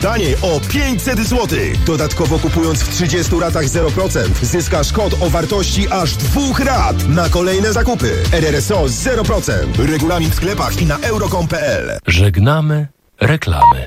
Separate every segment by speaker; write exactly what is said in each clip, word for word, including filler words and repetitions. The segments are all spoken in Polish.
Speaker 1: Taniej o pięćset złotych. Dodatkowo kupując w trzydziestu ratach zero procent zyskasz kod o wartości aż dwóch rat na kolejne zakupy. R R S O zero procent. Regulamin w sklepach i na euro kropka com kropka p l.
Speaker 2: Żegnamy reklamy.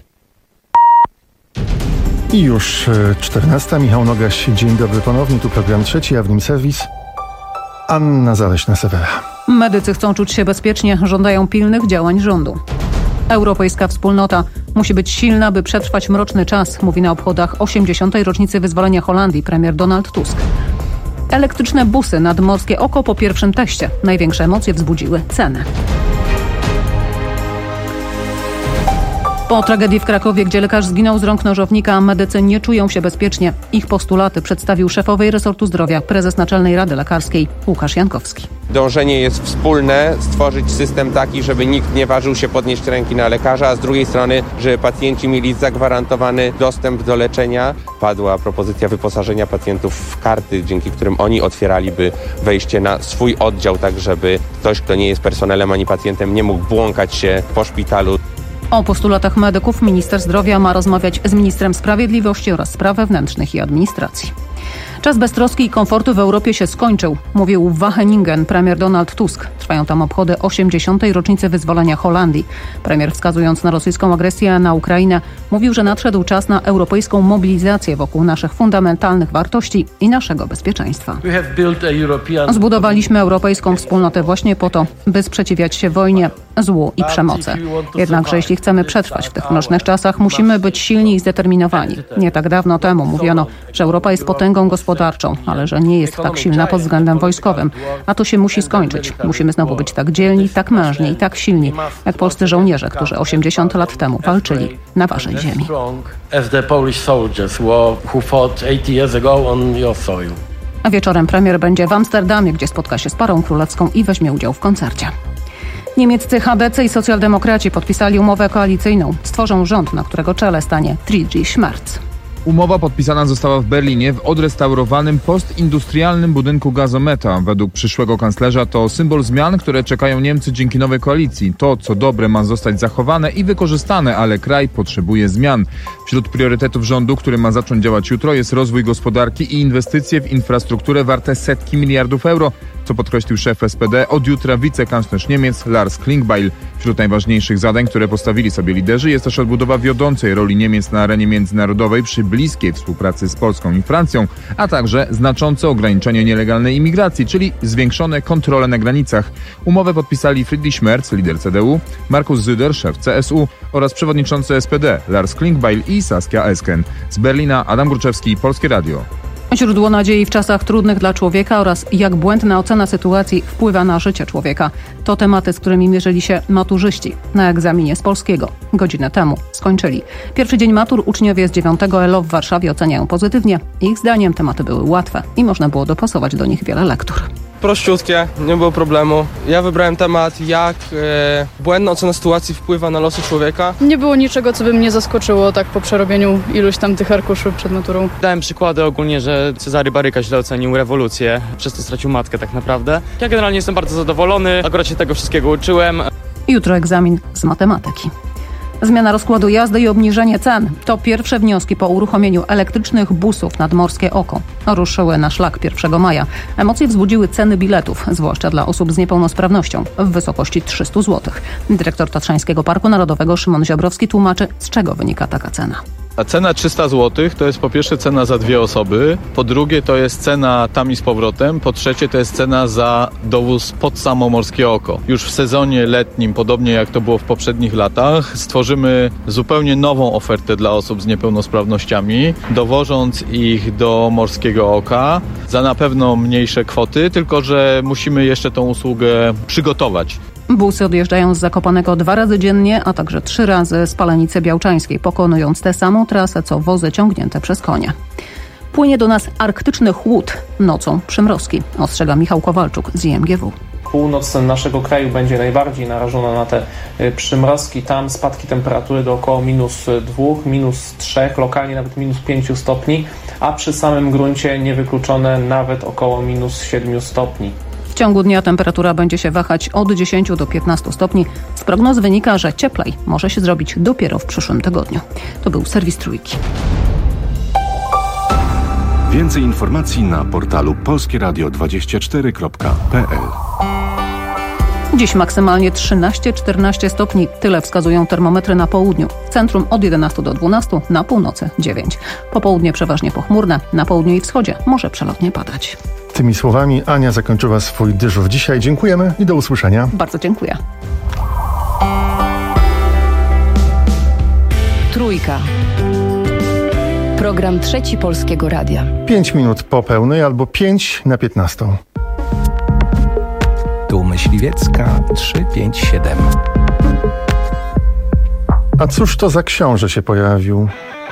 Speaker 3: I już czternasta. Michał Nogaś. Dzień dobry ponownie. Tu program trzeci, a w nim serwis Anna Zaleśna-Sewera.
Speaker 4: Medycy chcą czuć się bezpiecznie, żądają pilnych działań rządu. Europejska wspólnota musi być silna, by przetrwać mroczny czas, mówi na obchodach osiemdziesiątej rocznicy wyzwolenia Holandii premier Donald Tusk. Elektryczne busy nadmorskie oko po pierwszym teście. Największe emocje wzbudziły ceny. Po tragedii w Krakowie, gdzie lekarz zginął z rąk nożownika, medycy nie czują się bezpiecznie. Ich postulaty przedstawił szefowej resortu zdrowia prezes Naczelnej Rady Lekarskiej Łukasz Jankowski.
Speaker 5: Dążenie jest wspólne, stworzyć system taki, żeby nikt nie ważył się podnieść ręki na lekarza, a z drugiej strony, żeby pacjenci mieli zagwarantowany dostęp do leczenia. Padła propozycja wyposażenia pacjentów w karty, dzięki którym oni otwieraliby wejście na swój oddział, tak żeby ktoś, kto nie jest personelem ani pacjentem, nie mógł błąkać się po szpitalu.
Speaker 4: O postulatach medyków minister zdrowia ma rozmawiać z ministrem sprawiedliwości oraz spraw wewnętrznych i administracji. Czas beztroski i komfortu w Europie się skończył, mówił w Wageningen premier Donald Tusk. Trwają tam obchody osiemdziesiątej rocznicy wyzwolenia Holandii. Premier, wskazując na rosyjską agresję na Ukrainę, mówił, że nadszedł czas na europejską mobilizację wokół naszych fundamentalnych wartości i naszego bezpieczeństwa. Zbudowaliśmy europejską wspólnotę właśnie po to, by sprzeciwiać się wojnie, złu i przemocy. Jednakże jeśli chcemy przetrwać w tych mrocznych czasach, musimy być silni i zdeterminowani. Nie tak dawno temu mówiono, że Europa jest potęgą gospodarczą, ale że nie jest tak silna pod względem wojskowym. A to się musi skończyć. Musimy znowu być tak dzielni, tak mężni i tak silni, jak polscy żołnierze, którzy osiemdziesiąt lat temu walczyli na waszej ziemi. A wieczorem premier będzie w Amsterdamie, gdzie spotka się z parą królewską i weźmie udział w koncercie. Niemieccy H D C i socjaldemokraci podpisali umowę koalicyjną. Stworzą rząd, na którego czele stanie Friedrich Merz.
Speaker 6: Umowa podpisana została w Berlinie w odrestaurowanym postindustrialnym budynku Gazometa. Według przyszłego kanclerza to symbol zmian, które czekają Niemcy dzięki nowej koalicji. To, co dobre, ma zostać zachowane i wykorzystane, ale kraj potrzebuje zmian. Wśród priorytetów rządu, który ma zacząć działać jutro, jest rozwój gospodarki i inwestycje w infrastrukturę warte setki miliardów euro, co podkreślił szef S P D, od jutra wicekanclerz Niemiec Lars Klingbeil. Wśród najważniejszych zadań, które postawili sobie liderzy, jest też odbudowa wiodącej roli Niemiec na arenie międzynarodowej przy bliskiej współpracy z Polską i Francją, a także znaczące ograniczenie nielegalnej imigracji, czyli zwiększone kontrole na granicach. Umowę podpisali Friedrich Merz, lider C D U, Markus Söder, szef C S U oraz przewodniczący S P D Lars Klingbeil i Saskia Esken. Z Berlina Adam Gruczewski, Polskie Radio.
Speaker 4: Źródło nadziei w czasach trudnych dla człowieka oraz jak błędna ocena sytuacji wpływa na życie człowieka. To tematy, z którymi mierzyli się maturzyści na egzaminie z polskiego. Godzinę temu skończyli. Pierwszy dzień matur uczniowie z dziewiątego E L O w Warszawie oceniają pozytywnie. Ich zdaniem tematy były łatwe i można było dopasować do nich wiele lektur.
Speaker 7: Prościutkie, nie było problemu. Ja wybrałem temat, jak e, błędna ocena sytuacji wpływa na losy człowieka.
Speaker 8: Nie było niczego, co by mnie zaskoczyło tak po przerobieniu iluś tam tych arkuszy przed maturą.
Speaker 9: Dałem przykłady ogólnie, że Cezary Baryka źle ocenił rewolucję, przez to stracił matkę tak naprawdę. Ja generalnie jestem bardzo zadowolony, akurat się tego wszystkiego uczyłem.
Speaker 4: Jutro egzamin z matematyki. Zmiana rozkładu jazdy i obniżenie cen to pierwsze wnioski po uruchomieniu elektrycznych busów nadmorskie oko. Ruszyły na szlak pierwszego maja. Emocje wzbudziły ceny biletów, zwłaszcza dla osób z niepełnosprawnością, w wysokości trzysta złotych. Dyrektor Tatrzańskiego Parku Narodowego Szymon Ziobrowski tłumaczy, z czego wynika taka cena.
Speaker 10: A cena trzysta złotych to jest po pierwsze cena za dwie osoby, po drugie to jest cena tam i z powrotem, po trzecie to jest cena za dowóz pod samo morskie oko. Już w sezonie letnim, podobnie jak to było w poprzednich latach, stworzymy zupełnie nową ofertę dla osób z niepełnosprawnościami, dowożąc ich do morskiego oka za na pewno mniejsze kwoty, tylko że musimy jeszcze tą usługę przygotować.
Speaker 4: Busy odjeżdżają z Zakopanego dwa razy dziennie, a także trzy razy z Palenicy Białczańskiej, pokonując tę samą trasę, co wozy ciągnięte przez konie. Płynie do nas arktyczny chłód, nocą przymrozki, ostrzega Michał Kowalczuk z I M G W.
Speaker 11: Północ naszego kraju będzie najbardziej narażona na te przymrozki. Tam spadki temperatury do około minus dwóch, minus trzech, lokalnie nawet minus pięciu stopni, a przy samym gruncie niewykluczone nawet około minus siedmiu stopni.
Speaker 4: ciągu dnia temperatura będzie się wahać od dziesięciu do piętnastu stopni. Z prognoz wynika, że cieplej może się zrobić dopiero w przyszłym tygodniu. To był serwis Trójki.
Speaker 12: Więcej informacji na portalu polskie radio dwadzieścia cztery kropka p l.
Speaker 4: Dziś maksymalnie trzynaście czternaście stopni. Tyle wskazują termometry na południu. W centrum od jedenastu do dwunastu, na północy dziewięć. Popołudnie przeważnie pochmurne. Na południu i wschodzie może przelotnie padać.
Speaker 3: Tymi słowami Ania zakończyła swój dyżur dzisiaj. Dziękujemy i do usłyszenia.
Speaker 4: Bardzo dziękuję.
Speaker 13: Trójka. Program Trzeci Polskiego Radia.
Speaker 3: Pięć minut po pełnej albo pięć na piętnastą.
Speaker 2: Tu Myśliwiecka trzysta pięćdziesiąt siedem.
Speaker 3: A cóż to za książę się pojawił?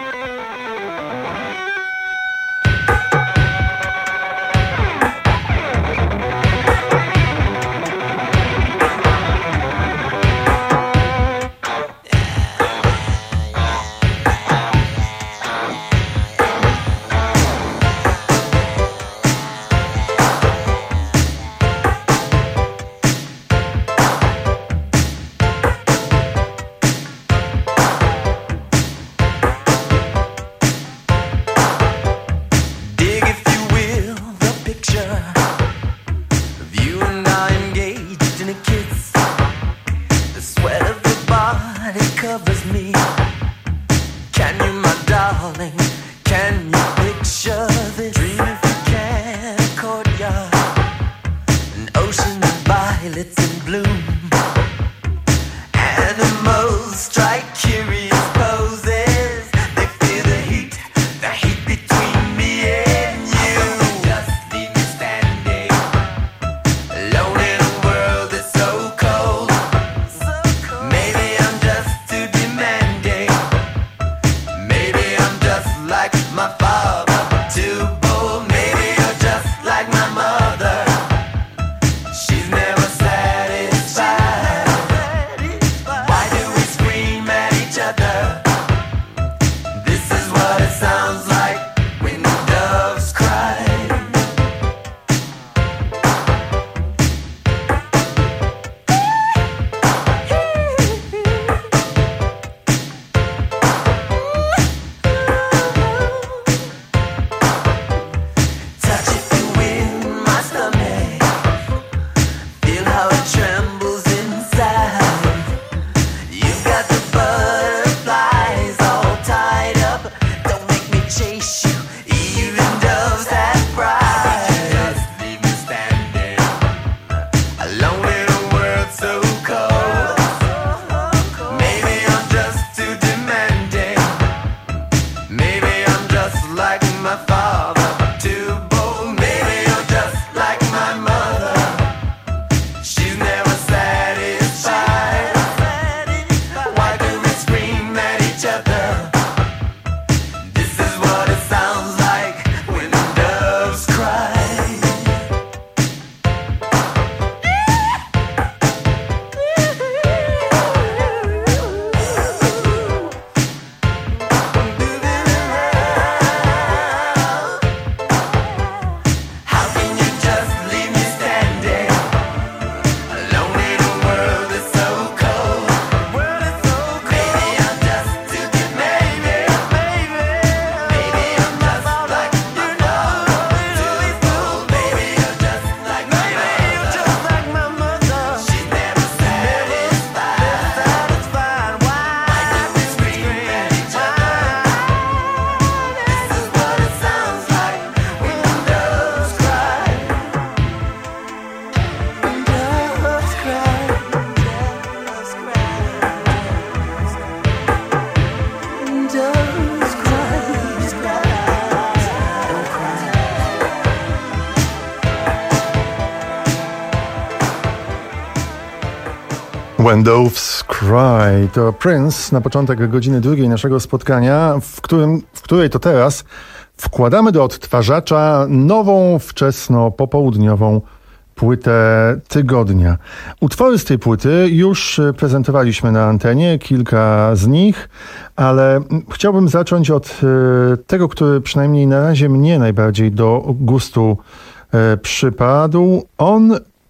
Speaker 3: When Doves Cry to Prince na początek godziny drugiej naszego spotkania, w, którym, w której to teraz wkładamy do odtwarzacza nową, wczesno-popołudniową płytę tygodnia. Utwory z tej płyty już prezentowaliśmy na antenie, kilka z nich, ale chciałbym zacząć od tego, który przynajmniej na razie mnie najbardziej do gustu przypadł. On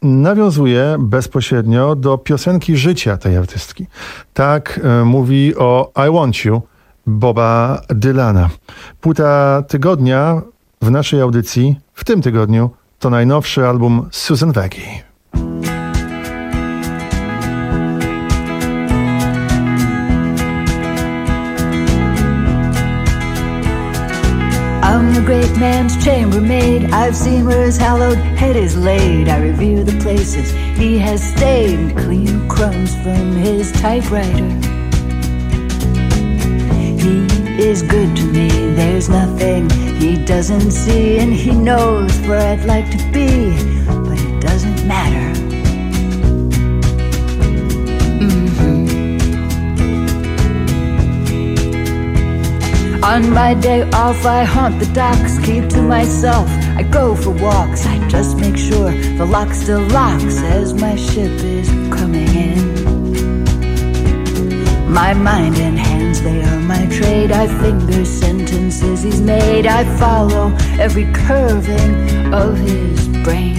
Speaker 3: nawiązuje bezpośrednio do piosenki życia tej artystki. Tak e, mówi o I Want You Boba Dylana. Płyta tygodnia w naszej audycji w tym tygodniu to najnowszy album Susan Vega.
Speaker 14: I'm the great man's chambermaid. I've seen where his hallowed head is laid. I revere the places he has stayed. Clean crumbs from his typewriter. He is good to me. There's nothing he doesn't see, and he knows where I'd like to be, but it doesn't matter. On my day off, I haunt the docks, keep to myself, I go for walks. I just make sure the lock still locks as my ship is coming in. My mind and hands, they are my trade. I finger sentences he's made. I follow every curving of his brain.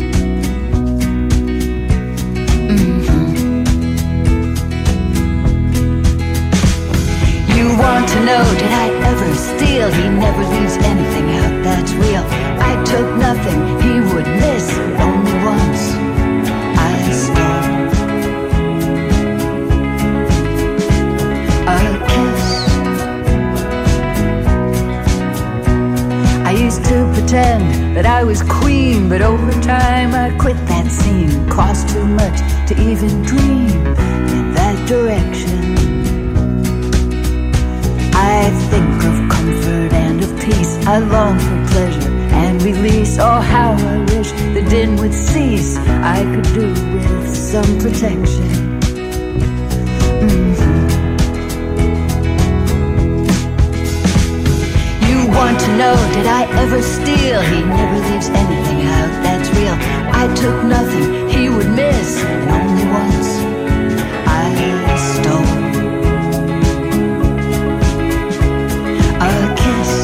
Speaker 14: Want to know, did I ever steal? He never leaves anything out that's real. I took nothing he would miss, only once I stole a kiss. I used to pretend that I was queen, but over time I quit that scene. Cost too much to even dream in that direction. I think of comfort and of peace. I long for pleasure and release. Oh, how I wish the din would cease. I could do with some protection. Mm-hmm. You want to know, did I ever steal? He never leaves anything out that's real. I took nothing he would miss, and only once I stole a kiss.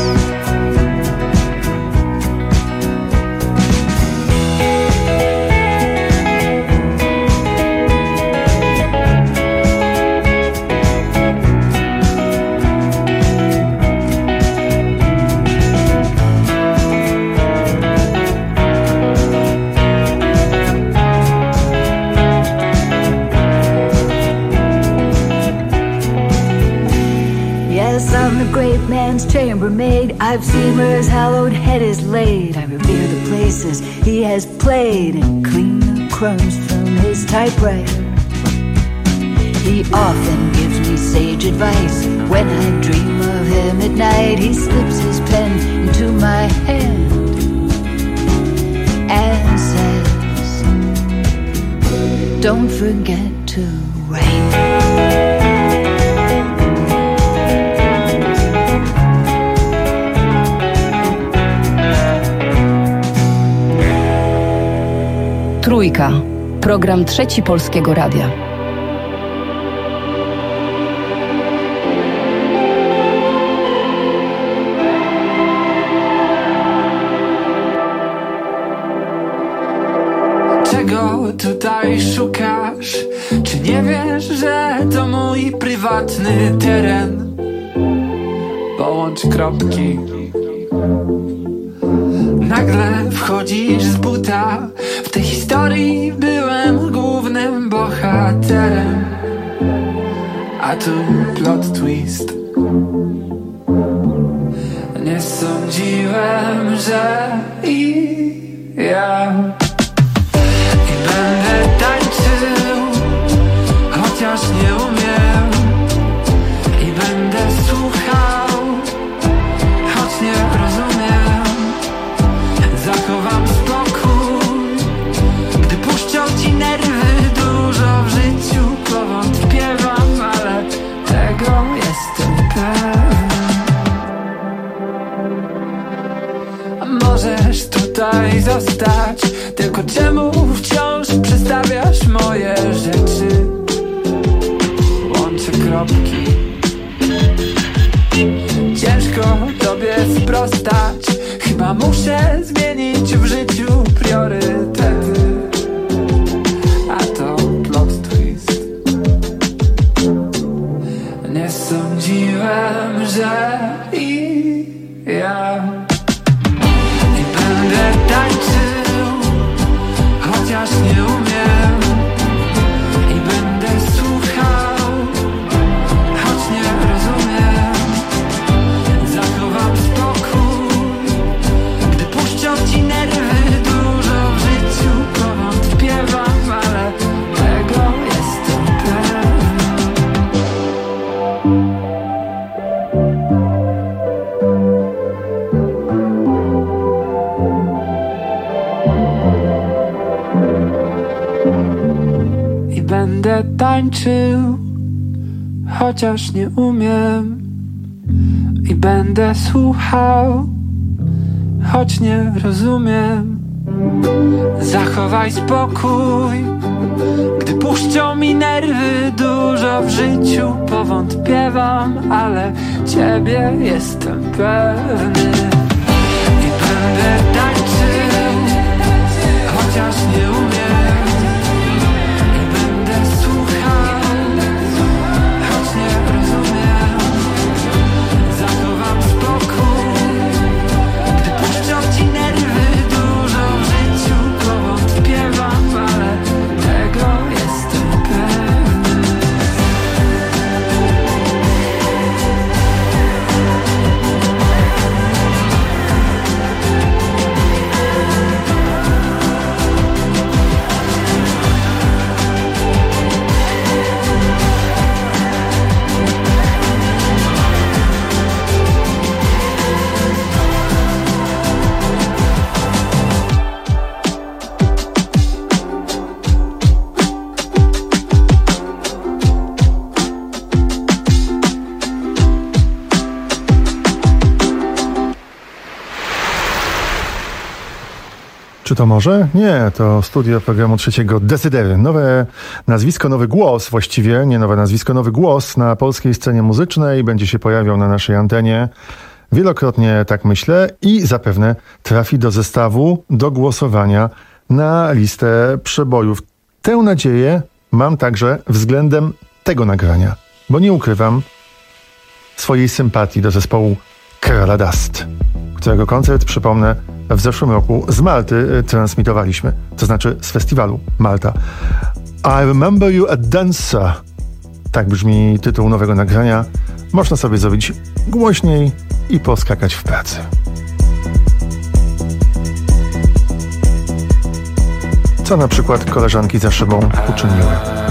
Speaker 14: I'm the great man's chambermaid. I've seen where his hallowed head is laid. I revere the places he has played and clean the crumbs from his typewriter. He often gives me sage advice. When I dream of him at night, he slips his pen into my hand and says, don't forget to write.
Speaker 13: Trójka. Program Trzeci Polskiego Radia.
Speaker 15: Czego tutaj szukasz? Czy nie wiesz, że to mój prywatny teren? Połącz kropki. Nagle wchodzisz z buta. W tej historii byłem głównym bohaterem. A tu plot twist. Nie sądziłem, że i ja i będę tańczył, chociaż nie umiem. I będę słuchał, choć nie rozumiem. Zachowam spokój, gdy puszczą ci nerwy. Dużo w życiu powątpiewam, ale tego jestem pewny. Możesz tutaj zostać, tylko czemu wciąż przestawiasz moje rzeczy? Łączę kropki. Ciężko tobie sprostać. Chyba muszę zmienić w życiu priorytety. i ja. I będę tańczył, chociaż nie umiem. I będę słuchał, choć nie rozumiem. Zachowam spokój, gdy puszczą ci nerwy. Dużo w życiu powątpiewam, ale tego jestem pewny. I będę tańczył, chociaż nie umiem. I będę słuchał, choć nie rozumiem. Zachowaj spokój, gdy puszczą mi nerwy. Dużo w życiu powątpiewam, ale ciebie jestem pewny. I będę tańczył, chociaż nie umiem. I będę słuchał, choć nie rozumiem. Zachowam spokój, gdy puszczą ci nerwy. Dużo w życiu powątpiewam, ale tego jestem pewny.
Speaker 3: Czy to może? Nie, to studio programu trzeciego Decydery. Nowe nazwisko, nowy głos właściwie, nie nowe nazwisko, nowy głos na polskiej scenie muzycznej będzie się pojawiał na naszej antenie. Wielokrotnie tak myślę i zapewne trafi do zestawu do głosowania na listę przebojów. Tę nadzieję mam także względem tego nagrania, bo nie ukrywam swojej sympatii do zespołu Kerala Dust, którego koncert, przypomnę, w zeszłym roku z Malty transmitowaliśmy, to znaczy z festiwalu Malta. I Remember You a Dancer. Tak brzmi tytuł nowego nagrania. Można sobie zrobić głośniej i poskakać w pracy. Co na przykład koleżanki za szybą uczyniły.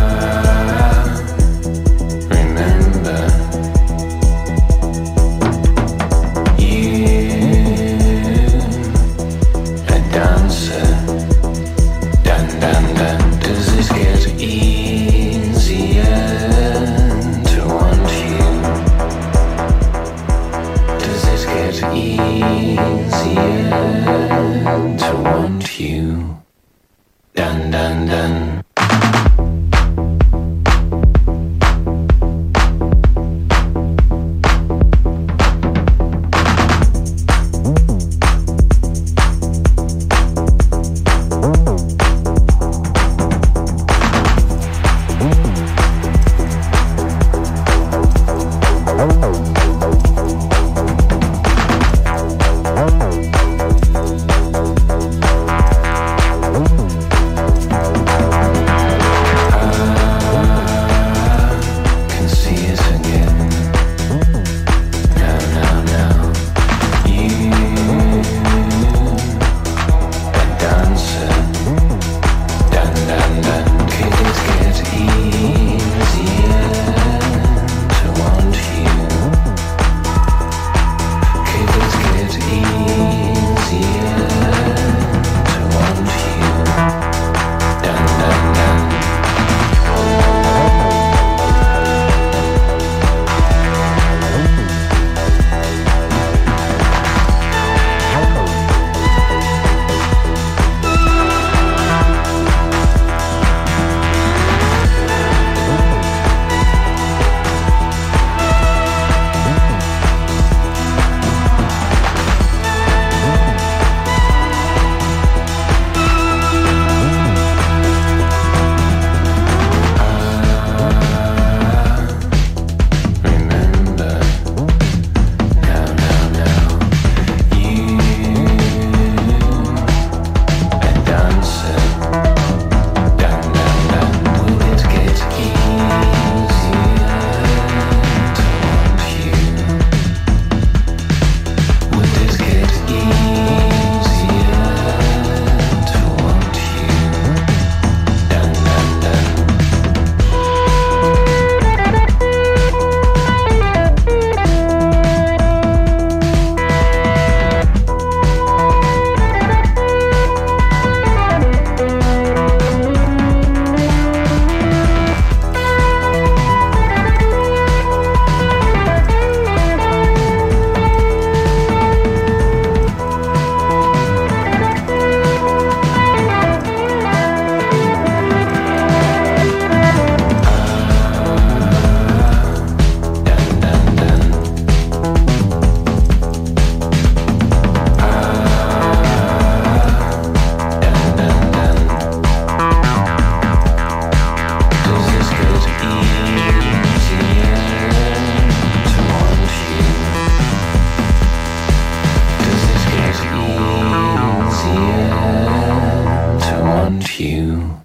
Speaker 16: Dun dun dun.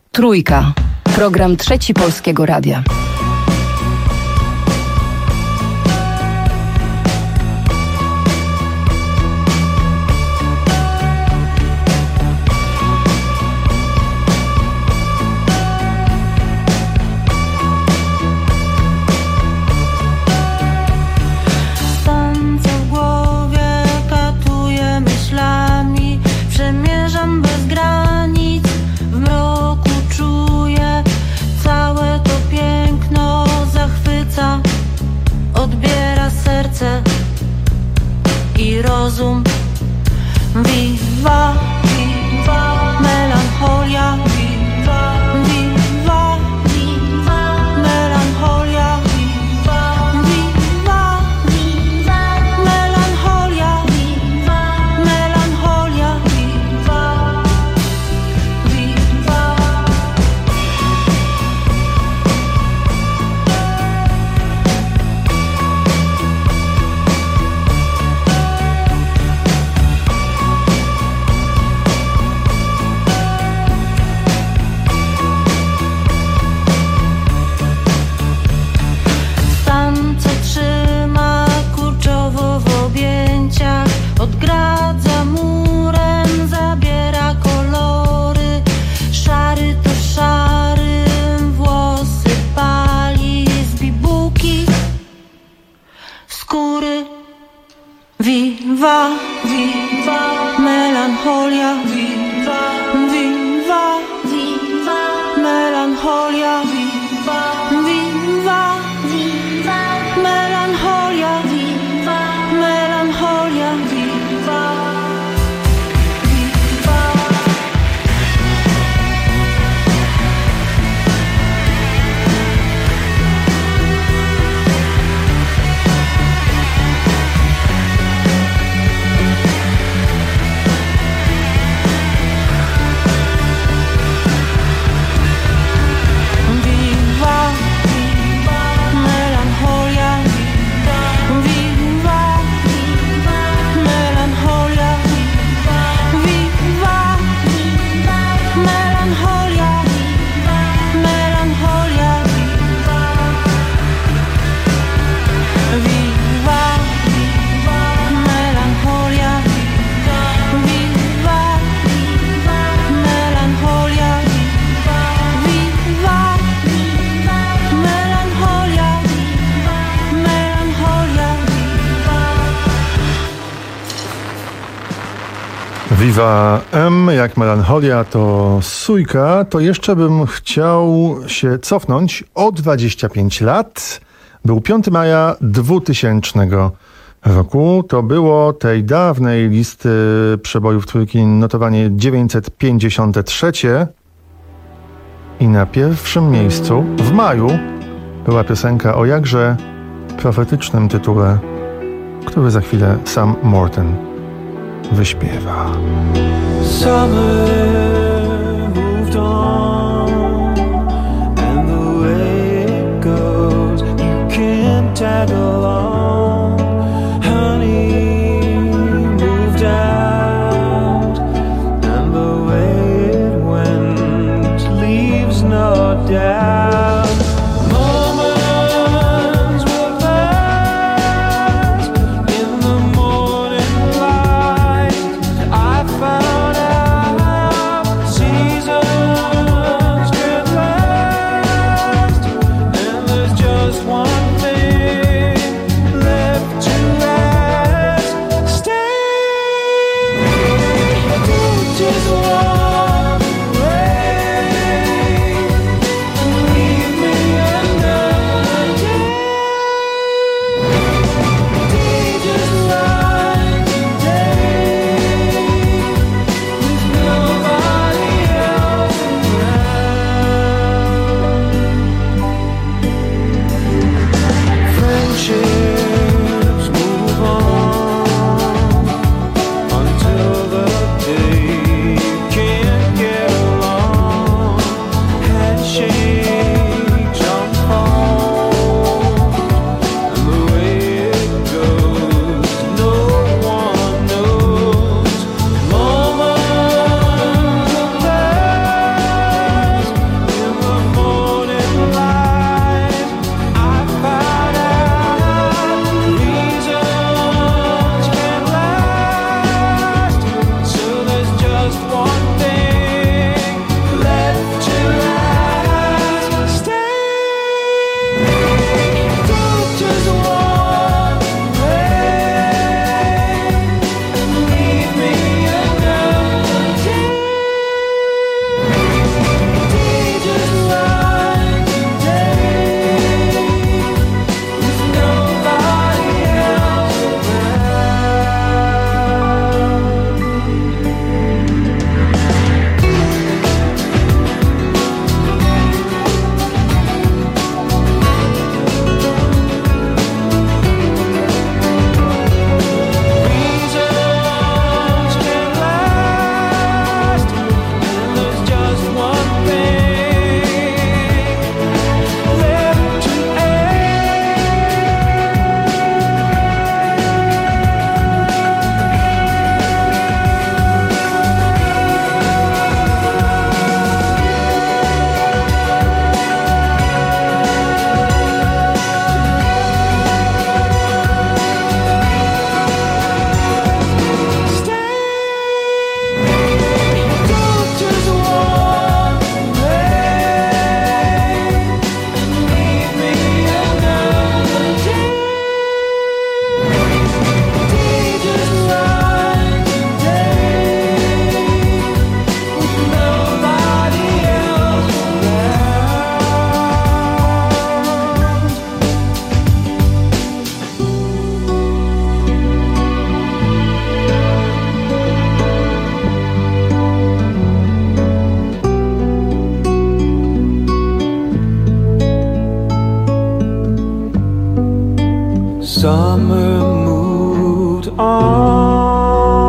Speaker 13: Trójka. Program Trzeci Polskiego Radia.
Speaker 16: I rozum. Viva, viva, melancholia. Viva, viva, viva, melancholia. Viva, viva, viva, melancholia. Viva, melancholia. Viva, viva. Odgradza murem, zabiera kolory. Szary to szary, włosy pali z bibułki skóry. Viva, viva, melancholia. Viva, viva, viva, melancholia. Viva, viva, viva, melancholia. Viva, melancholia.
Speaker 3: Viva M, jak melancholia to sójka, to jeszcze bym chciał się cofnąć o dwadzieścia pięć lat. Był piątego maja dwutysięcznego roku. To było tej dawnej listy przebojów trójki notowanie dziewięćset pięćdziesiąte trzecie. I na pierwszym miejscu w maju była piosenka o jakże profetycznym tytule, który za chwilę Sam Morton wyśpiewa.
Speaker 15: Summer moved on, and the way it goes, you can't tag along. Honey moved out, and the way it went leaves no doubt. Season
Speaker 17: on.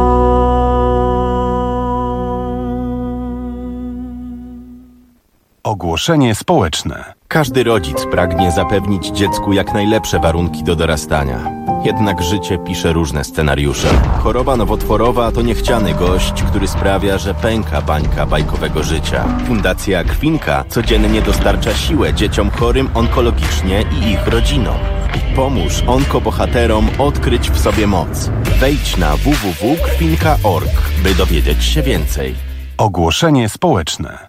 Speaker 12: Ogłoszenie społeczne.
Speaker 18: Każdy rodzic pragnie zapewnić dziecku jak najlepsze warunki do dorastania. Jednak życie pisze różne scenariusze. Choroba nowotworowa to niechciany gość, który sprawia, że pęka bańka bajkowego życia. Fundacja Krwinka codziennie dostarcza siłę dzieciom chorym onkologicznie i ich rodzinom. Pomóż onkobohaterom odkryć w sobie moc. Wejdź na w w w kropka krwinka kropka org, by dowiedzieć się więcej.
Speaker 12: Ogłoszenie społeczne.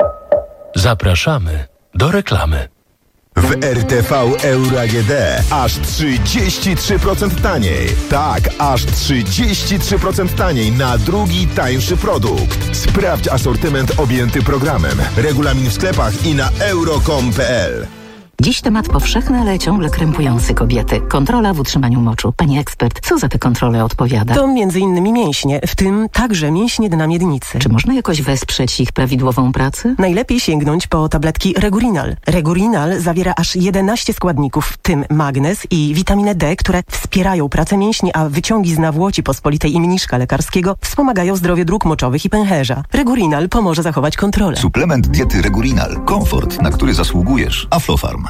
Speaker 19: Zapraszamy do reklamy.
Speaker 1: W R T V Euro A G D aż trzydzieści trzy procent taniej. Tak, aż trzydzieści trzy procent taniej na drugi tańszy produkt. Sprawdź asortyment objęty programem. Regulamin w sklepach i na euro kropka com kropka p l.
Speaker 20: Dziś temat powszechny, ale ciągle krępujący kobiety. Kontrola w utrzymaniu moczu. Pani ekspert, co za tę kontrolę odpowiada?
Speaker 21: To między innymi mięśnie, w tym także mięśnie dna miednicy.
Speaker 20: Czy można jakoś wesprzeć ich prawidłową pracę?
Speaker 21: Najlepiej sięgnąć po tabletki Regurinal. Regurinal zawiera aż jedenaście składników, w tym magnez i witaminę D, które wspierają pracę mięśni, a wyciągi z nawłoci pospolitej i mniszka lekarskiego wspomagają zdrowie dróg moczowych i pęcherza. Regurinal pomoże zachować kontrolę.
Speaker 22: Suplement diety Regurinal. Komfort, na który zasługujesz. Aflofarm.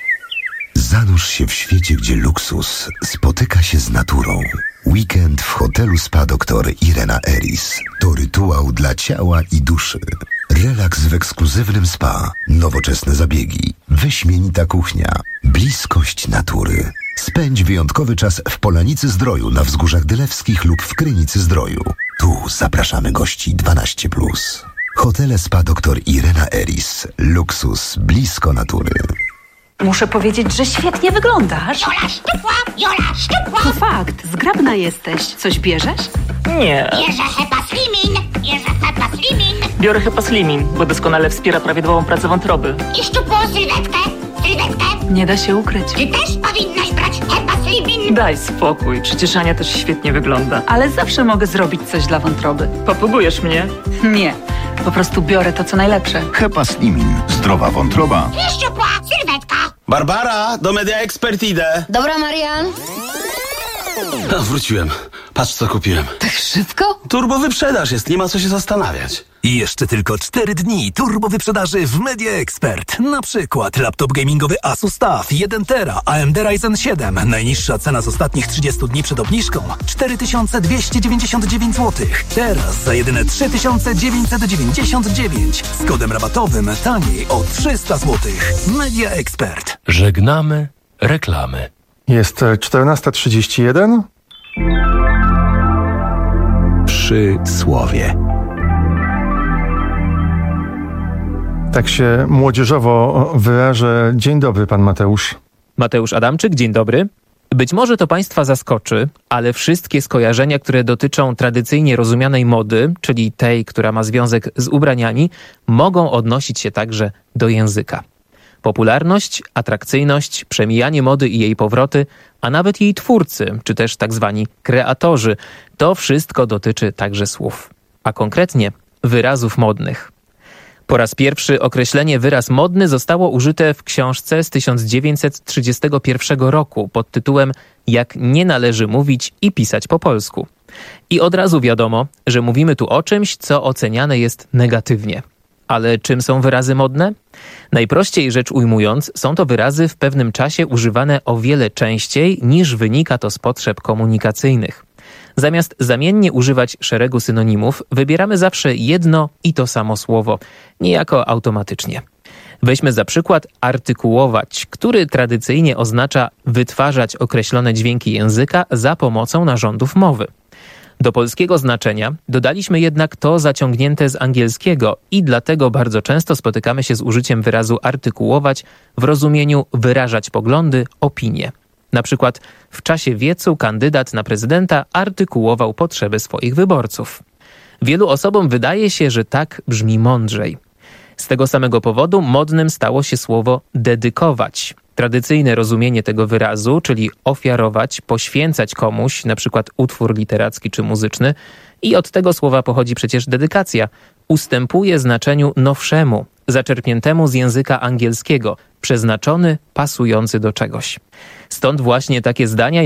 Speaker 23: Zanurz się w świecie, gdzie luksus spotyka się z naturą. Weekend w hotelu Spa doktor Irena Eris to rytuał dla ciała i duszy. Relaks w ekskluzywnym spa, nowoczesne zabiegi, wyśmienita kuchnia, bliskość natury. Spędź wyjątkowy czas w Polanicy Zdroju na Wzgórzach Dylewskich lub w Krynicy Zdroju. Tu zapraszamy gości dwanaście plus. Hotele Spa doktor Irena Eris. Luksus blisko natury.
Speaker 24: Muszę powiedzieć, że świetnie wyglądasz.
Speaker 25: Jola szczupła, Jola szczupła.
Speaker 24: To fakt, zgrabna jesteś. Coś bierzesz?
Speaker 25: Nie. Bierze Hepa Slimin, bierze Hepa Slimin.
Speaker 26: Biorę Hepa Slimin, bo doskonale wspiera prawidłową pracę wątroby.
Speaker 25: I szczupłą sylwetkę, sylwetkę.
Speaker 24: Nie da się ukryć.
Speaker 25: Ty też powinnaś brać Hepa Slimin.
Speaker 26: Daj spokój, przecież Ania też świetnie wygląda.
Speaker 24: Ale zawsze mogę zrobić coś dla wątroby.
Speaker 26: Popugujesz mnie?
Speaker 24: Nie, po prostu biorę to, co najlepsze.
Speaker 22: Hepa Slimin. Zdrowa wątroba.
Speaker 25: I szczupła sylwetka.
Speaker 27: Barbara, do Media Expert idę.
Speaker 25: Dobra, Marian.
Speaker 27: A, wróciłem. Patrz, co kupiłem.
Speaker 24: Tak szybko?
Speaker 27: Turbo wyprzedaż jest, nie ma co się zastanawiać.
Speaker 28: I jeszcze tylko cztery dni turbo wyprzedaży w Media Expert. Na przykład laptop gamingowy Asus T A F jeden tera, A M D Ryzen siedem. Najniższa cena z ostatnich trzydziestu dni przed obniżką cztery tysiące dwieście dziewięćdziesiąt dziewięć złotych. Teraz za jedyne trzy tysiące dziewięćset dziewięćdziesiąt dziewięć. Z kodem rabatowym taniej o trzysta złotych. Media Expert.
Speaker 19: Żegnamy reklamy.
Speaker 3: Jest czternasta trzydzieści jeden.
Speaker 2: Przysłowie.
Speaker 3: Tak się młodzieżowo wyrażę. Dzień dobry, pan Mateusz.
Speaker 29: Mateusz Adamczyk, dzień dobry. Być może to państwa zaskoczy, ale wszystkie skojarzenia, które dotyczą tradycyjnie rozumianej mody, czyli tej, która ma związek z ubraniami, mogą odnosić się także do języka. Popularność, atrakcyjność, przemijanie mody i jej powroty, a nawet jej twórcy, czy też tak zwani kreatorzy, to wszystko dotyczy także słów, a konkretnie wyrazów modnych. Po raz pierwszy określenie wyraz modny zostało użyte w książce z tysiąc dziewięćset trzydziestego pierwszego roku pod tytułem Jak nie należy mówić i pisać po polsku. I od razu wiadomo, że mówimy tu o czymś, co oceniane jest negatywnie. Ale czym są wyrazy modne? Najprościej rzecz ujmując, są to wyrazy w pewnym czasie używane o wiele częściej niż wynika to z potrzeb komunikacyjnych. Zamiast zamiennie używać szeregu synonimów, wybieramy zawsze jedno i to samo słowo, niejako automatycznie. Weźmy za przykład artykułować, który tradycyjnie oznacza wytwarzać określone dźwięki języka za pomocą narządów mowy. Do polskiego znaczenia dodaliśmy jednak to zaciągnięte z angielskiego i dlatego bardzo często spotykamy się z użyciem wyrazu artykułować w rozumieniu wyrażać poglądy, opinie. Na przykład w czasie wiecu kandydat na prezydenta artykułował potrzeby swoich wyborców. Wielu osobom wydaje się, że tak brzmi mądrzej. Z tego samego powodu modnym stało się słowo dedykować. Tradycyjne rozumienie tego wyrazu, czyli ofiarować, poświęcać komuś, na przykład utwór literacki czy muzyczny, i od tego słowa pochodzi przecież dedykacja, ustępuje znaczeniu nowszemu, zaczerpniętemu z języka angielskiego, przeznaczony, pasujący do czegoś. Stąd właśnie takie zdania jak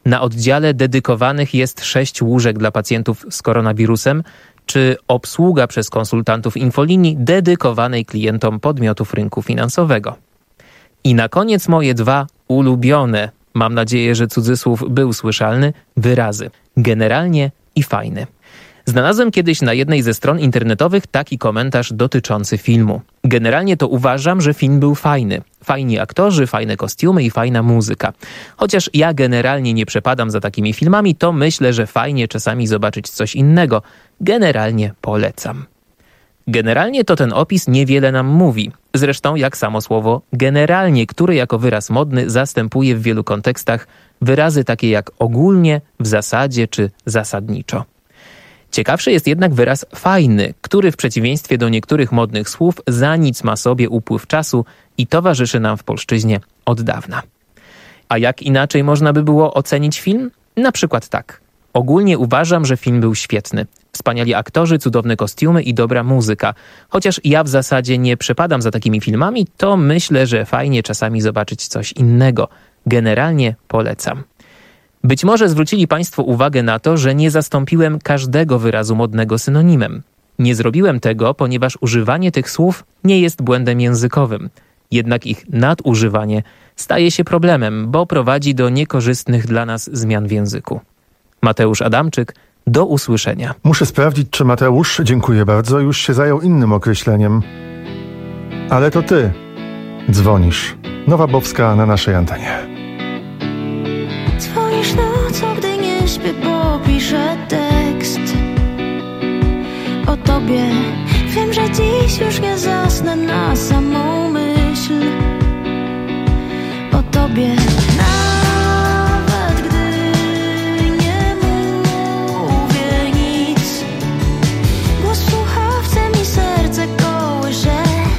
Speaker 29: Na oddziale dedykowanych jest sześć łóżek dla pacjentów z koronawirusem, czy obsługa przez konsultantów infolinii dedykowanej klientom podmiotów rynku finansowego. I na koniec moje dwa ulubione, mam nadzieję, że cudzysłów był słyszalny, wyrazy. Generalnie i fajny. Znalazłem kiedyś na jednej ze stron internetowych taki komentarz dotyczący filmu. Generalnie to uważam, że film był fajny. Fajni aktorzy, fajne kostiumy i fajna muzyka. Chociaż ja generalnie nie przepadam za takimi filmami, to myślę, że fajnie czasami zobaczyć coś innego. Generalnie polecam. Generalnie to ten opis niewiele nam mówi. Zresztą jak samo słowo generalnie, który jako wyraz modny zastępuje w wielu kontekstach wyrazy takie jak ogólnie, w zasadzie czy zasadniczo. Ciekawszy jest jednak wyraz fajny, który w przeciwieństwie do niektórych modnych słów za nic ma sobie upływ czasu i towarzyszy nam w polszczyźnie od dawna. A jak inaczej można by było ocenić film? Na przykład tak. Ogólnie uważam, że film był świetny. Wspaniali aktorzy, cudowne kostiumy i dobra muzyka. Chociaż ja w zasadzie nie przepadam za takimi filmami, to myślę, że fajnie czasami zobaczyć coś innego. Generalnie polecam. Być może zwrócili Państwo uwagę na to, że nie zastąpiłem każdego wyrazu modnego synonimem. Nie zrobiłem tego, ponieważ używanie tych słów nie jest błędem językowym. Jednak ich nadużywanie staje się problemem, bo prowadzi do niekorzystnych dla nas zmian w języku. Mateusz Adamczyk, do usłyszenia.
Speaker 3: Muszę sprawdzić, czy Mateusz, dziękuję bardzo, już się zajął innym określeniem. Ale to ty dzwonisz. Nowa Bowska na naszej antenie.
Speaker 16: Dzwonisz nocą, gdy nie śpię, bo piszę tekst o tobie. Wiem, że dziś już nie zasnę na samą myśl o tobie. Nawet gdy nie mówię nic, głos w słuchawce mi serce kołysze.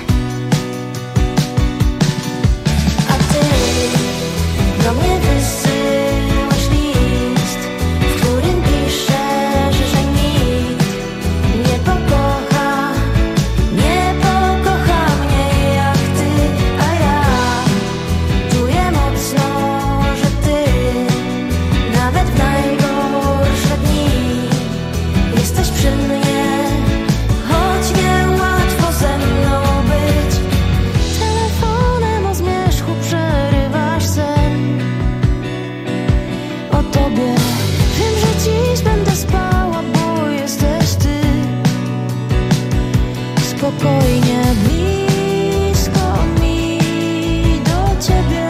Speaker 16: A ty do mnie wysyłasz list, w którym piszesz, że nikt nie pokocha, nie pokocha mnie jak ty, a ja czuję mocno, że ty nawet w najgorsze dni jesteś przy mnie, choć niełatwo ze mną być. Telefonem o zmierzchu przerywasz sen o tobie. Wiem, że dziś będę spała, bo jesteś ty. Spokojnie blisko mi do ciebie.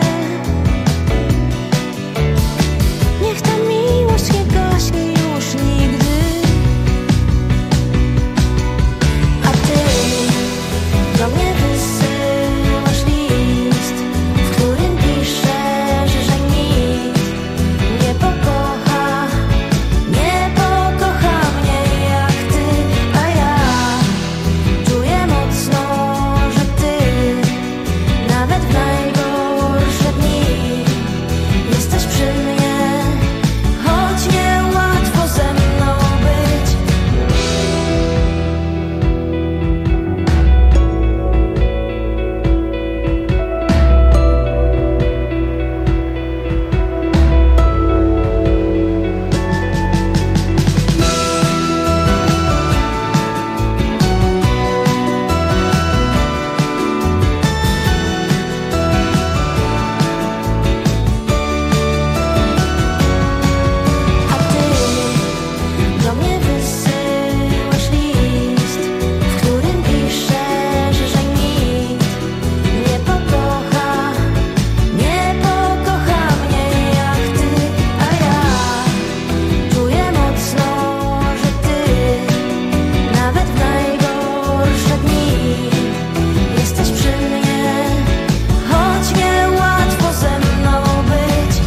Speaker 16: Niech ta miłość nie gaśnie już nigdy. A ty do mnie wysyłasz list, w którym piszesz, że nikt nie pokocha, nie pokocha mnie jak ty, a ja czuję mocno, że ty nawet w najgorsze dni jesteś przy mnie, choć niełatwo ze mną być. A ty do mnie wysyłasz list, w którym piszesz, że nikt nie pokocha, nie pokocha mnie jak ty, a ja czuję mocno, że ty nawet w najgorsze dni jesteś przy mnie, choć niełatwo ze mną być.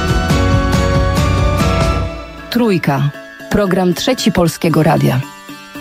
Speaker 13: Trójka. Program Trzeci Polskiego Radia.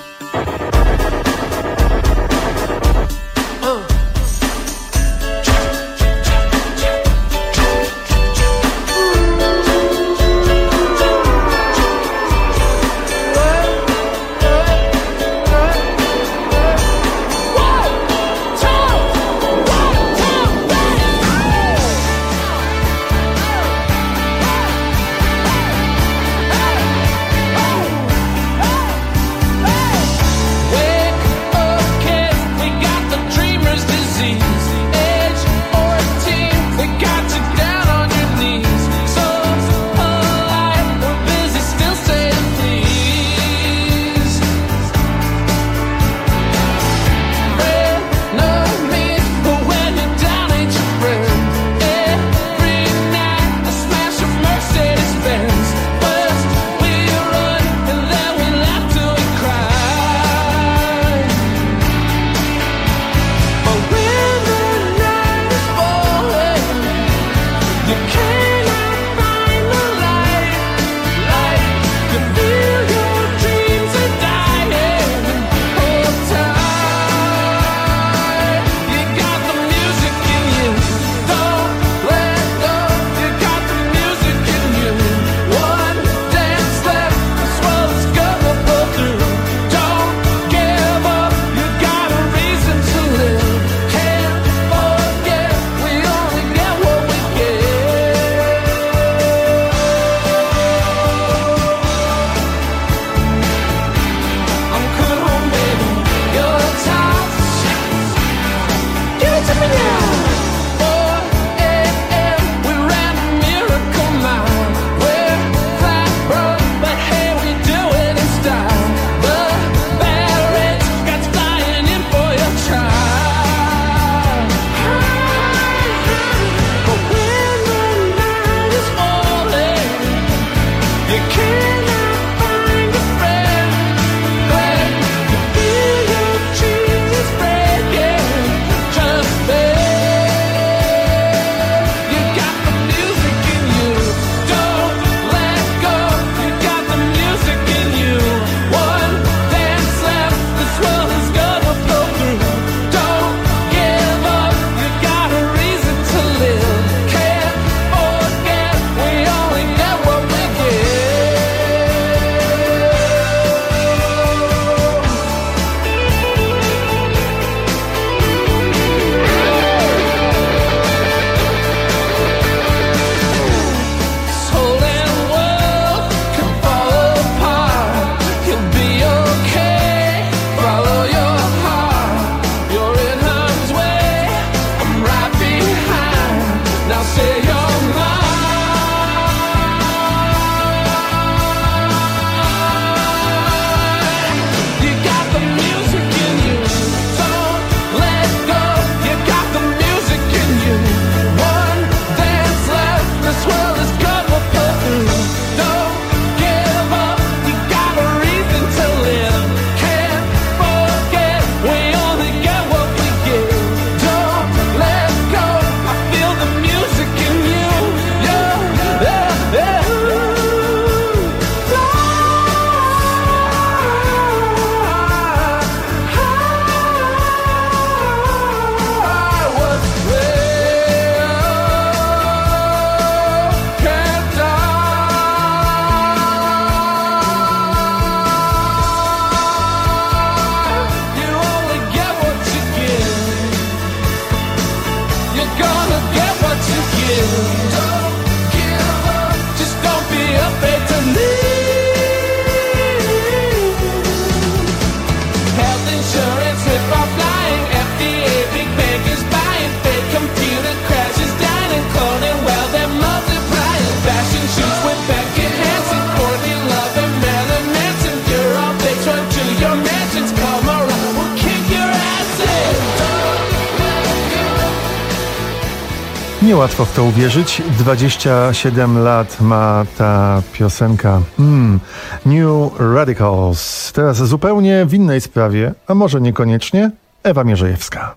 Speaker 3: Niełatwo w to uwierzyć. dwadzieścia siedem lat ma ta piosenka. Hmm. New Radicals. Teraz zupełnie w innej sprawie, a może niekoniecznie, Ewa Mierzejewska.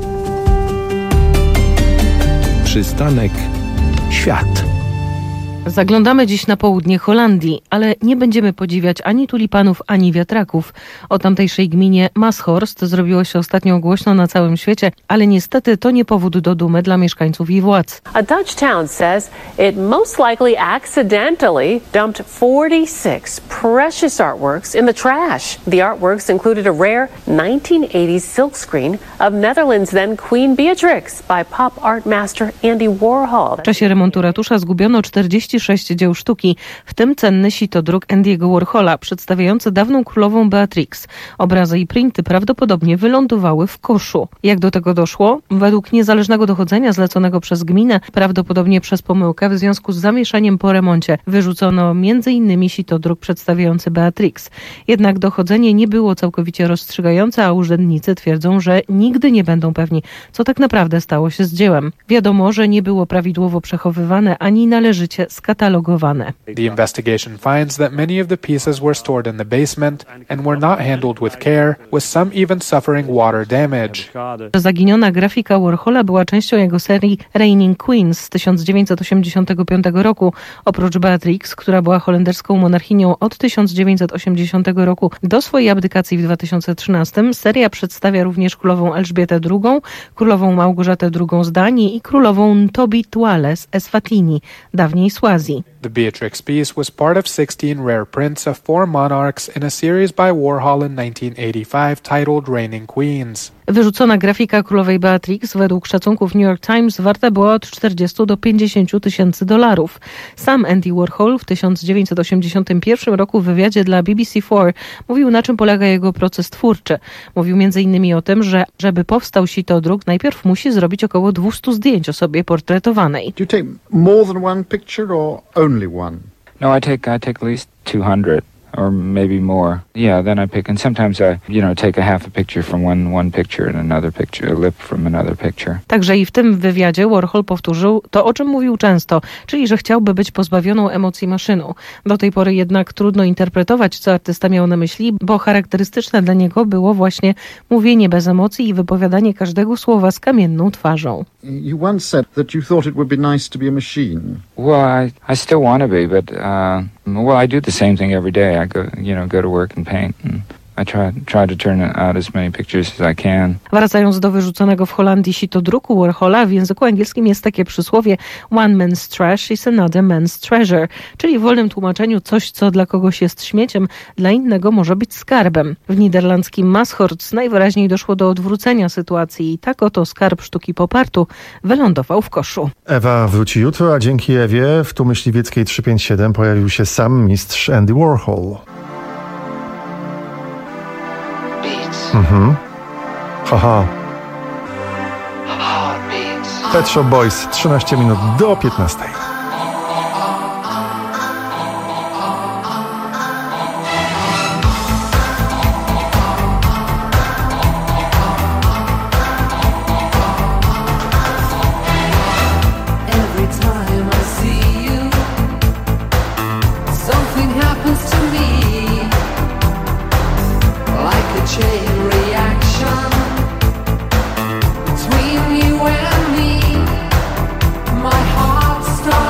Speaker 2: Przystanek Świat.
Speaker 4: Zaglądamy dziś na południe Holandii, ale nie będziemy podziwiać ani tulipanów, ani wiatraków. O tamtejszej gminie Maashorst zrobiło się ostatnio głośno na całym świecie, ale niestety to nie powód do dumy dla mieszkańców i władz.
Speaker 5: A Dutch town says it most likely accidentally dumped forty-six precious artworks in the trash. The artworks included a rare nineteen eighties silkscreen of Netherlands' then Queen Beatrix by pop art master Andy Warhol.
Speaker 4: W czasie remontu ratusza zgubiono czterdzieści sześć dzieł sztuki, w tym cenny sitodruk Andy'ego Warhola przedstawiający dawną królową Beatrix. Obrazy i printy prawdopodobnie wylądowały w koszu. Jak do tego doszło? Według niezależnego dochodzenia zleconego przez gminę, prawdopodobnie przez pomyłkę w związku z zamieszaniem po remoncie, wyrzucono między innymi sitodruk przedstawiający Beatrix. Jednak dochodzenie nie było całkowicie rozstrzygające, a urzędnicy twierdzą, że nigdy nie będą pewni, co tak naprawdę stało się z dziełem. Wiadomo, że nie było prawidłowo przechowywane ani należycie skatalogowane.
Speaker 6: The investigation finds that many of the pieces were stored in the basement and were not handled with care, with some even suffering water damage.
Speaker 4: Zaginiona grafika Warhola była częścią jego serii Reigning Queens z tysiąc dziewięćset osiemdziesiątego piątego roku. Oprócz Beatrix, która była holenderską monarchinią od tysiąc dziewięćset osiemdziesiątego roku do swojej abdykacji w dwa tysiące trzynastym, seria przedstawia również królową Elżbietę drugą, królową Małgorzatę drugą z Danii i królową Ntobi Tuale z Eswatini, dawniej Swazji.
Speaker 6: The Beatrix piece was part of sixteen rare prints of four monarchs in a series by Warhol in nineteen eighty-five titled Reigning Queens.
Speaker 4: Wyrzucona grafika królowej Beatrix według szacunków New York Times warta była od czterdziestu do pięćdziesięciu tysięcy dolarów. Sam Andy Warhol w tysiąc dziewięćset osiemdziesiątym pierwszym roku w wywiadzie dla B B C cztery mówił, na czym polega jego proces twórczy. Mówił między innymi o tym, że żeby powstał sitodruk, najpierw musi zrobić około dwieście zdjęć osobie portretowanej.
Speaker 7: Do you take more than one picture or only one?
Speaker 8: No, I take I take at least two hundred. Or maybe more. Yeah, then I pick, and sometimes I, you know, take a half a picture from one one picture and another picture, a lip from another picture.
Speaker 4: Także i w tym wywiadzie Warhol powtórzył to, o czym mówił często, czyli że chciałby być pozbawioną emocji maszyną. Do tej pory jednak trudno interpretować, co artysta miał na myśli, bo charakterystyczne dla niego było właśnie mówienie bez emocji i wypowiadanie każdego słowa z kamienną twarzą.
Speaker 7: You once said that you thought it would be nice to be a machine.
Speaker 8: Well, I I still want to be, but uh, well, I do the same thing every day. I go, you know, go to work and paint, and I try try to turn out as many pictures as I can.
Speaker 4: Wracając do wyrzuconego w Holandii sitodruku Warhola, w języku angielskim jest takie przysłowie one man's trash is another man's treasure, czyli w wolnym tłumaczeniu coś, co dla kogoś jest śmieciem, dla innego może być skarbem. W niderlandzkim Maashorst najwyraźniej doszło do odwrócenia sytuacji i tak oto skarb sztuki popartu wylądował w koszu.
Speaker 3: Ewa wróci jutro, a dzięki Ewie w Tu Myśliwieckiej trzysta pięćdziesiąt siedem pojawił się sam mistrz Andy Warhol. Mhm. Haha. Pet Shop Boys, trzynaście minut do piętnastej.
Speaker 15: Chain reaction between you and me. My heart starts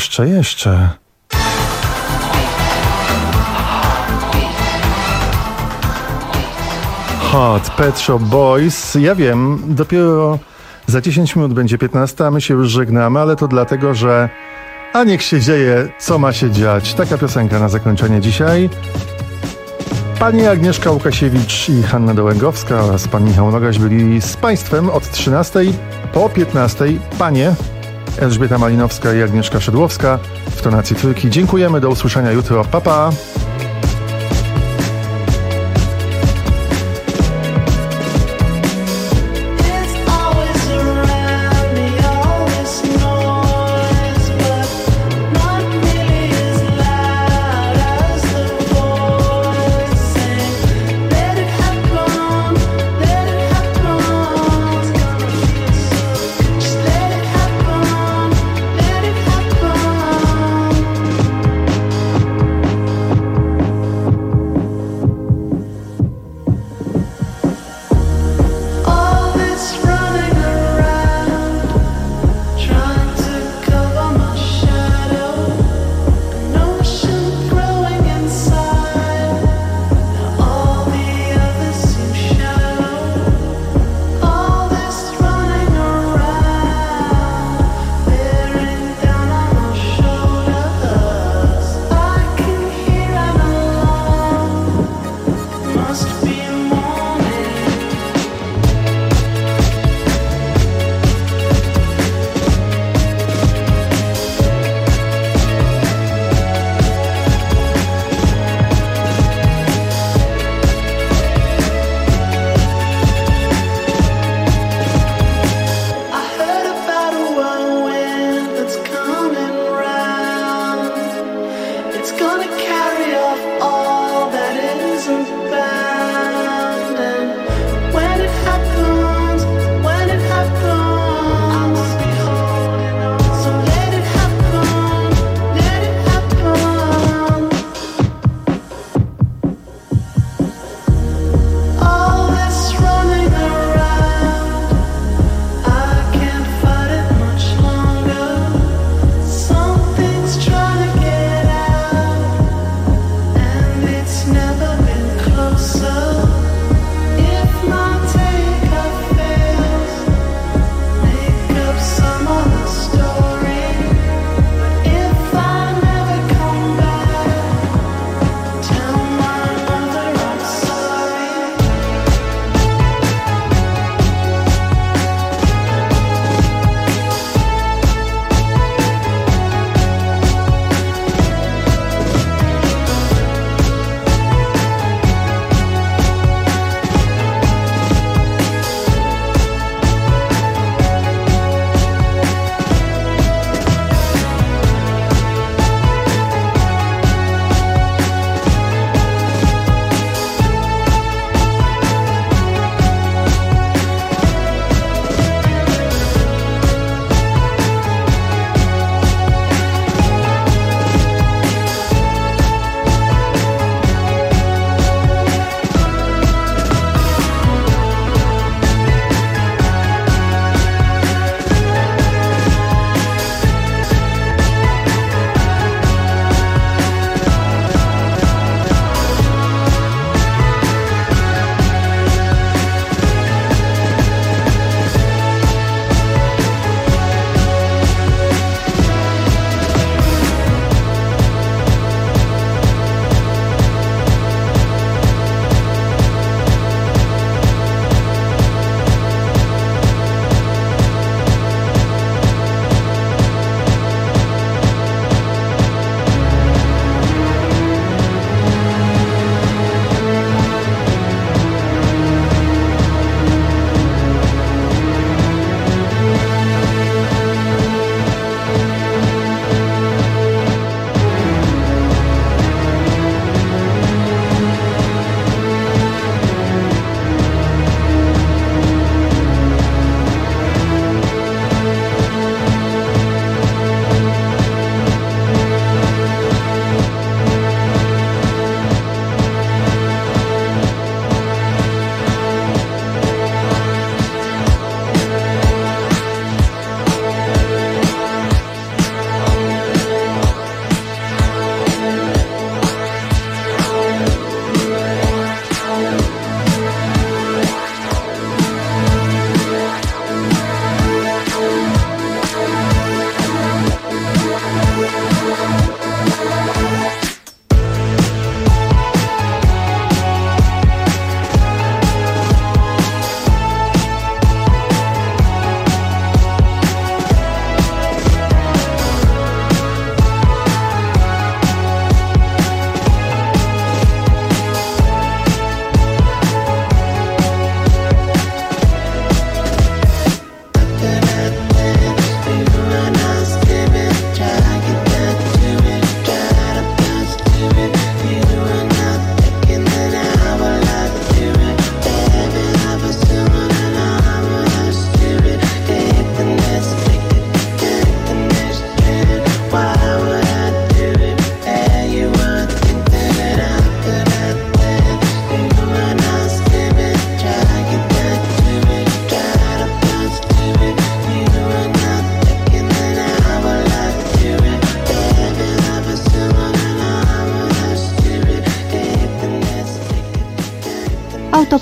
Speaker 3: jeszcze, jeszcze. Hot Pet Shop Boys. Ja wiem, dopiero za dziesięć minut będzie piętnasta, a my się już żegnamy, ale to dlatego, że a niech się dzieje, co ma się dziać. Taka piosenka na zakończenie dzisiaj. Pani Agnieszka Łukasiewicz i Hanna Dołęgowska oraz pan Michał Nogaś byli z Państwem od trzynastej po piętnastej. Panie Elżbieta Malinowska i Agnieszka Szydłowska w tonacji trójki. Dziękujemy, do usłyszenia jutro. Pa, pa!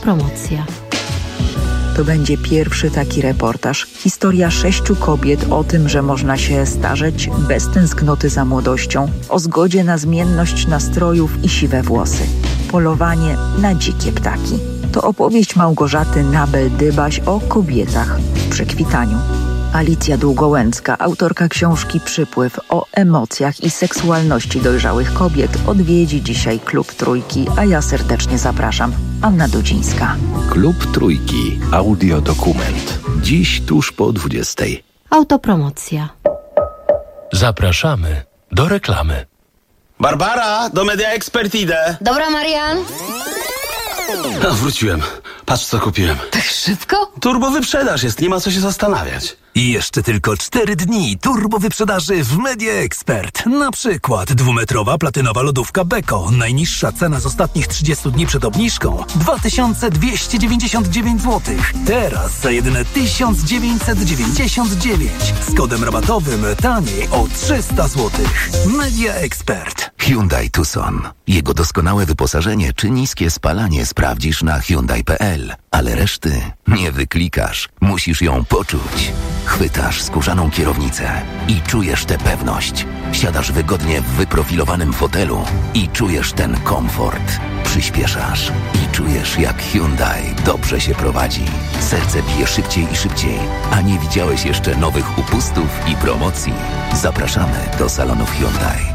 Speaker 1: Autopromocja.
Speaker 9: To będzie pierwszy taki reportaż. Historia sześciu kobiet o tym, że można się starzeć bez tęsknoty za młodością, o zgodzie na zmienność nastrojów i siwe włosy. Polowanie na dzikie ptaki. To opowieść Małgorzaty Nabel-Dybaś o kobietach w przekwitaniu. Alicja Długołęcka, autorka książki Przypływ o emocjach i seksualności dojrzałych kobiet, odwiedzi dzisiaj Klub Trójki, a ja serdecznie zapraszam. Anna Dudzińska.
Speaker 2: Klub Trójki. Audiodokument. Dziś tuż po dwudziestej.
Speaker 1: Autopromocja.
Speaker 19: Zapraszamy do reklamy.
Speaker 27: Barbara, do Media Expert idę.
Speaker 24: Dobra, Marian.
Speaker 27: A, wróciłem. Patrz, co kupiłem.
Speaker 24: Tak szybko?
Speaker 27: Turbo wyprzedaż jest, nie ma co się zastanawiać.
Speaker 28: I jeszcze tylko cztery dni turbo wyprzedaży w Media Expert. Na przykład dwumetrowa platynowa lodówka Beko. Najniższa cena z ostatnich trzydziestu dni przed obniżką dwa tysiące dwieście dziewięćdziesiąt dziewięć złotych. Teraz za jedyne tysiąc dziewięćset dziewięćdziesiąt dziewięć. Z kodem rabatowym taniej o trzysta złotych. Media Expert.
Speaker 23: Hyundai Tucson. Jego doskonałe wyposażenie czy niskie spalanie sprawdzisz na hyundai kropka p l. Ale reszty nie wyklikasz. Musisz ją poczuć. Chwytasz skórzaną kierownicę i czujesz tę pewność. Siadasz wygodnie w wyprofilowanym fotelu i czujesz ten komfort. Przyspieszasz i czujesz, jak Hyundai dobrze się prowadzi. Serce bije szybciej i szybciej, a nie widziałeś jeszcze nowych upustów i promocji. Zapraszamy do salonów Hyundai.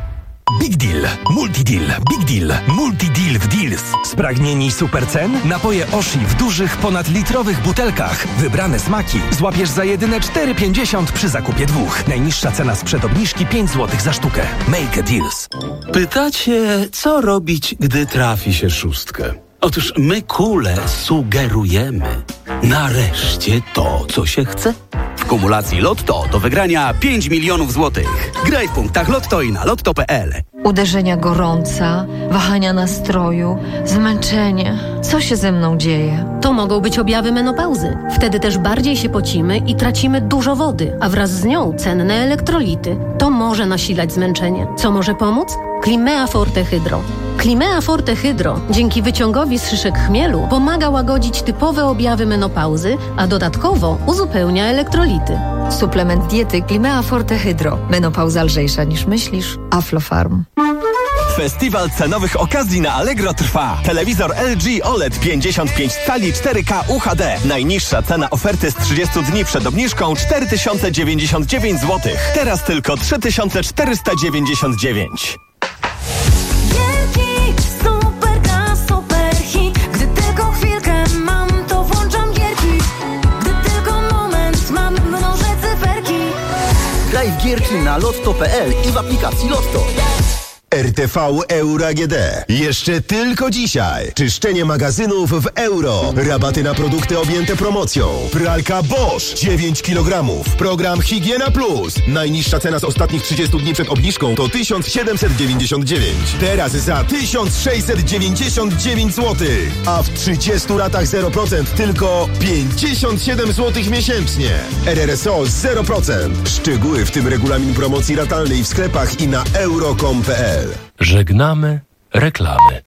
Speaker 28: Big Deal, Multi Deal, Big Deal, Multi Deal w Deals. Spragnieni super cen? Napoje Oshi w dużych, ponadlitrowych butelkach. Wybrane smaki złapiesz za jedyne cztery pięćdziesiąt przy zakupie dwóch. Najniższa cena sprzed obniżki pięć złotych za sztukę. Make a Deals.
Speaker 27: Pytacie, co robić, gdy trafi się szóstkę? Otóż my kule sugerujemy. Nareszcie to, co się chce. W kumulacji Lotto do wygrania pięć milionów złotych. Graj w punktach Lotto i na lotto kropka p l.
Speaker 10: Uderzenia gorąca, wahania nastroju, zmęczenie. Co się ze mną dzieje?
Speaker 11: To mogą być objawy menopauzy. Wtedy też bardziej się pocimy i tracimy dużo wody, a wraz z nią cenne elektrolity. To może nasilać zmęczenie. Co może pomóc? Climea Forte Hydro. Climea Forte Hydro dzięki wyciągowi z szyszek chmielu pomaga łagodzić typowe objawy menopauzy, a dodatkowo uzupełnia elektrolity.
Speaker 10: Suplement diety Climea Forte Hydro. Menopauza lżejsza niż myślisz. Aflofarm.
Speaker 12: Festiwal cenowych okazji na Allegro trwa. Telewizor L G O L E D pięćdziesiąt pięć cali cztery K U H D. Najniższa cena oferty z trzydziestu dni przed obniżką cztery tysiące dziewięćdziesiąt dziewięć złotych. Teraz tylko trzy tysiące czterysta dziewięćdziesiąt dziewięć.
Speaker 14: Graj w gierki na lotto kropka p l i w aplikacji Lotto.
Speaker 23: R T V Euro A G D. Jeszcze tylko dzisiaj. Czyszczenie magazynów w euro. Rabaty na produkty objęte promocją. Pralka Bosch dziewięć kilogramów. Program Higiena Plus. Najniższa cena z ostatnich trzydziestu dni przed obniżką to tysiąc siedemset dziewięćdziesiąt dziewięć. Teraz za tysiąc sześćset dziewięćdziesiąt dziewięć złotych. A w trzydziestu ratach zero procent tylko pięćdziesiąt siedem złotych miesięcznie. R R S O zero procent. Szczegóły w tym regulamin promocji ratalnej w sklepach i na euro kropka com kropka p l.
Speaker 19: Żegnamy reklamy.